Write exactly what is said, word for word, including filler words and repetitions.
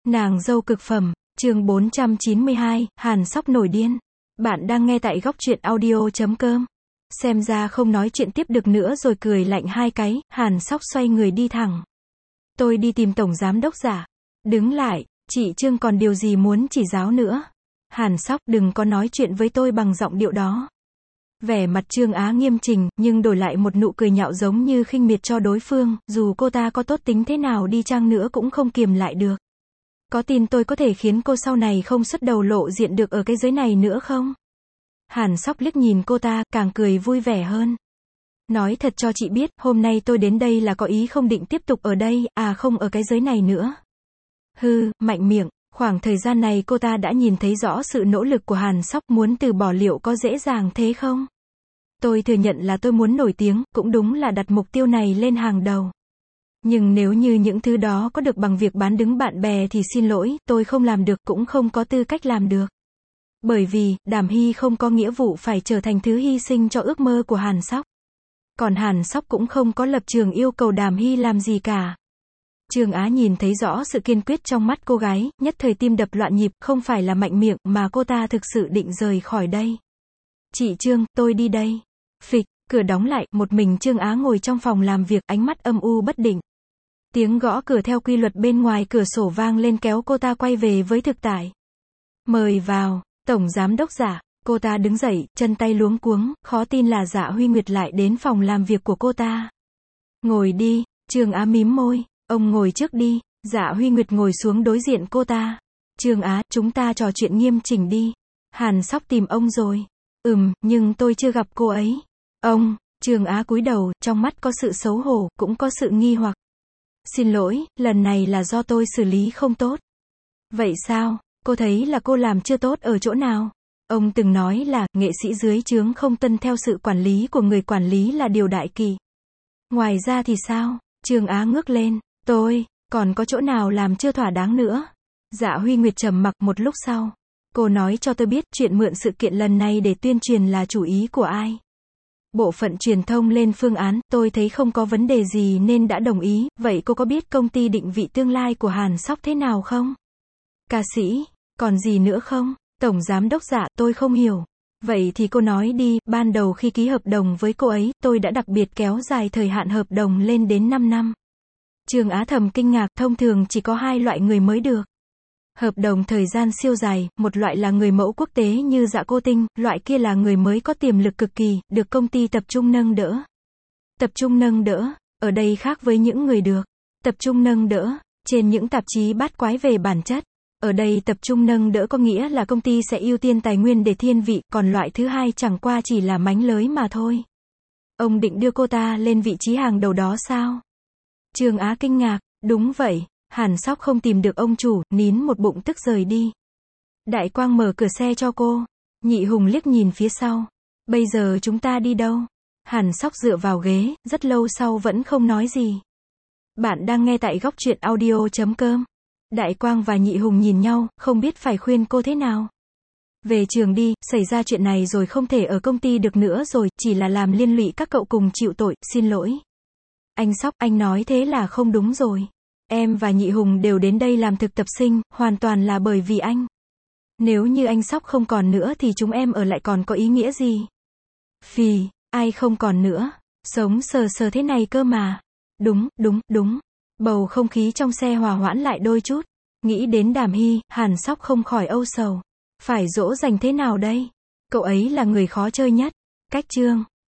Nàng dâu cực phẩm, chương bốn trăm chín mươi hai, Hàn Sóc nổi điên. Bạn đang nghe tại góc truyện audio chấm com. Xem ra không nói chuyện tiếp được nữa rồi cười lạnh hai cái, Hàn Sóc xoay người đi thẳng. Tôi đi tìm tổng giám đốc Giả. Đứng lại, chị Trương còn điều gì muốn chỉ giáo nữa. Hàn Sóc, đừng có nói chuyện với tôi bằng giọng điệu đó. Vẻ mặt Trương Á nghiêm chỉnh, nhưng đổi lại một nụ cười nhạo giống như khinh miệt cho đối phương, dù cô ta có tốt tính thế nào đi chăng nữa cũng không kiềm lại được. Có tin tôi có thể khiến cô sau này không xuất đầu lộ diện được ở cái giới này nữa không? Hàn Sóc liếc nhìn cô ta, càng cười vui vẻ hơn. Nói thật cho chị biết, hôm nay tôi đến đây là có ý không định tiếp tục ở đây, à không ở cái giới này nữa. Hư, mạnh miệng, khoảng thời gian này cô ta đã nhìn thấy rõ sự nỗ lực của Hàn Sóc, muốn từ bỏ liệu có dễ dàng thế không? Tôi thừa nhận là tôi muốn nổi tiếng, cũng đúng là đặt mục tiêu này lên hàng đầu. Nhưng nếu như những thứ đó có được bằng việc bán đứng bạn bè thì xin lỗi, tôi không làm được, cũng không có tư cách làm được. Bởi vì, Đàm Hy không có nghĩa vụ phải trở thành thứ hy sinh cho ước mơ của Hàn Sóc. Còn Hàn Sóc cũng không có lập trường yêu cầu Đàm Hy làm gì cả. Trương Á nhìn thấy rõ sự kiên quyết trong mắt cô gái, nhất thời tim đập loạn nhịp, không phải là mạnh miệng, mà cô ta thực sự định rời khỏi đây. Chị Trương, tôi đi đây. Phịch, cửa đóng lại, một mình Trương Á ngồi trong phòng làm việc, ánh mắt âm u bất định. Tiếng gõ cửa theo quy luật bên ngoài cửa sổ vang lên kéo cô ta quay về với thực tại. Mời vào, tổng giám đốc Giả. Cô ta đứng dậy, chân tay luống cuống, khó tin là Dạ Huy Nguyệt lại đến phòng làm việc của cô ta. Ngồi đi, Trương Á mím môi, ông ngồi trước đi. Dạ Huy Nguyệt ngồi xuống đối diện cô ta. Trương Á, chúng ta trò chuyện nghiêm chỉnh đi. Hàn Sóc tìm ông rồi. Ừm, nhưng tôi chưa gặp cô ấy. Ông, Trương Á cúi đầu, trong mắt có sự xấu hổ, cũng có sự nghi hoặc. Xin lỗi, lần này là do tôi xử lý không tốt. Vậy sao, cô thấy là cô làm chưa tốt ở chỗ nào? Ông từng nói là, nghệ sĩ dưới trướng không tuân theo sự quản lý của người quản lý là điều đại kỵ. Ngoài ra thì sao? Trương Á ngước lên, tôi, còn có chỗ nào làm chưa thỏa đáng nữa? Dạ Huy Nguyệt trầm mặc một lúc sau. Cô nói cho tôi biết, chuyện mượn sự kiện lần này để tuyên truyền là chủ ý của ai? Bộ phận truyền thông lên phương án, tôi thấy không có vấn đề gì nên đã đồng ý, vậy cô có biết công ty định vị tương lai của Hàn Sóc thế nào không? Ca sĩ, còn gì nữa không? Tổng giám đốc Dạ, tôi không hiểu. Vậy thì cô nói đi, ban đầu khi ký hợp đồng với cô ấy, tôi đã đặc biệt kéo dài thời hạn hợp đồng lên đến năm năm. Trương Á thầm kinh ngạc, thông thường chỉ có hai loại người mới được. Hợp đồng thời gian siêu dài, một loại là người mẫu quốc tế như Dạ Cô Tinh, loại kia là người mới có tiềm lực cực kỳ, được công ty tập trung nâng đỡ. Tập trung nâng đỡ, ở đây khác với những người được. Tập trung nâng đỡ, trên những tạp chí bát quái về bản chất. Ở đây tập trung nâng đỡ có nghĩa là công ty sẽ ưu tiên tài nguyên để thiên vị, còn loại thứ hai chẳng qua chỉ là mánh lới mà thôi. Ông định đưa cô ta lên vị trí hàng đầu đó sao? Trương Á kinh ngạc, đúng vậy. Hàn Sóc không tìm được ông chủ, nín một bụng tức rời đi. Đại Quang mở cửa xe cho cô. Nhị Hùng liếc nhìn phía sau. Bây giờ chúng ta đi đâu? Hàn Sóc dựa vào ghế, rất lâu sau vẫn không nói gì. Bạn đang nghe tại góc truyện audio chấm com. Đại Quang và Nhị Hùng nhìn nhau, không biết phải khuyên cô thế nào. Về trường đi, xảy ra chuyện này rồi không thể ở công ty được nữa rồi, chỉ là làm liên lụy các cậu cùng chịu tội, xin lỗi. Anh Sóc, anh nói thế là không đúng rồi. Em và Nhị Hùng đều đến đây làm thực tập sinh, hoàn toàn là bởi vì anh. Nếu như anh Sóc không còn nữa thì chúng em ở lại còn có ý nghĩa gì? Phì, ai không còn nữa? Sống sờ sờ thế này cơ mà. Đúng, đúng, đúng. Bầu không khí trong xe hòa hoãn lại đôi chút. Nghĩ đến Đàm Hy, Hàn Sóc không khỏi âu sầu. Phải dỗ dành thế nào đây? Cậu ấy là người khó chơi nhất. Cách Trương